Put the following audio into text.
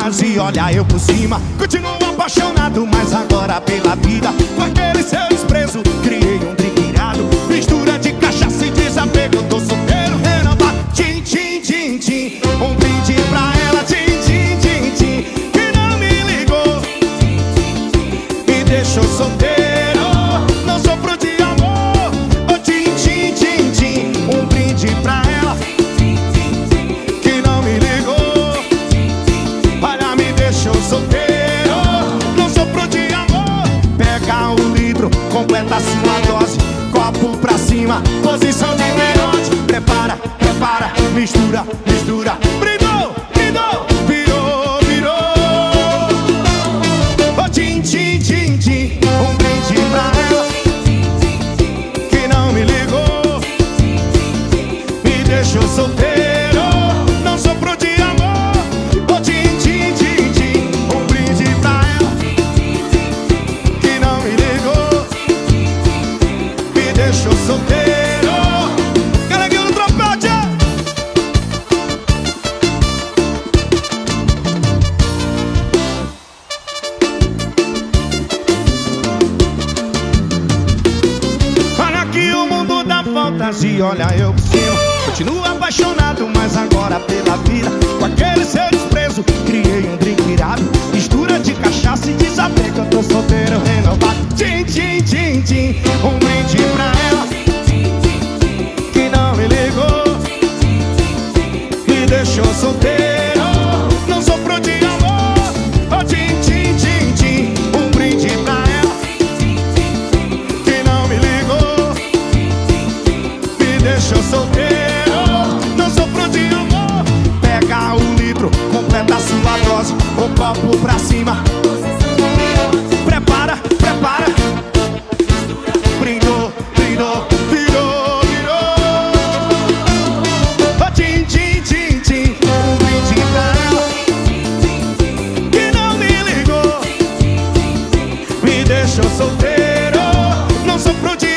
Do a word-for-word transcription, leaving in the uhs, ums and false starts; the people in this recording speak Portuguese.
voltas e olha eu por cima. Continuo apaixonado, mas agora pela vida. Com aquele seu desprezo, criei um drink irado. Mistura de cachaça e desapego, eu tô solteiro, renovado. Tchim, tchim, tchim, tchim. Um brinde pra ela, tchim, tchim, tchim, tchim. Que não me ligou, me deixou solteiro, não sofro de amor. Oh, tchim, tchim, tchim, tchim. Um brinde pra ela, que não me ligou, olha, me deixou solteiro, não sofro de amor. Pega um litro, completa a sua dose, copo pra cima, posição de meiote. Prepara, prepara, mistura, mistura. Brindou, brindou, virou, virou. Oh, tchim, tchim, tchim, tchim. Um brinde pra ela, que não me ligou, me deixou solteiro, não sofro de amor. Oh, tchim, tchim, tchim, tchim. Um brinde pra ela, que não me ligou, me deixou solteiro. Galeguinho no trompete. Olha que o mundo dá voltas e olha eu por cima. Continuo apaixonado, mas agora pela vida. Com aquele seu desprezo, criei um drink irado. Mistura de cachaça e desapego, eu tô solteiro, renovado. Tchim, tchim, tchim, tchim. Um brinde pra ela, que não me ligou, me deixou solteiro, não sofro de amor. Oh, tchim, tchim, tchim, tchim. Um brinde pra ela, que não me ligou, me deixou solteiro, não sofro de amor. Pega o litro, completa a sua dose, o copo pra cima. Prepara, prepara. Brindou, brindou, virou, virou. Oh, tchim, tchim, tchim, tchim. Um brinde pra ela, que não me ligou, me deixou solteiro, não sofro de